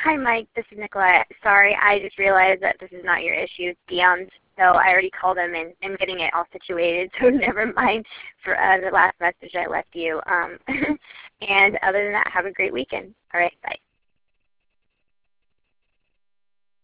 Hi, Mike. This is Nicolette. Sorry, I just realized that this is not your issue. It's Dion's. So I already called him and am getting it all situated. So never mind for the last message I left you. And other than that, have a great weekend. All right, bye.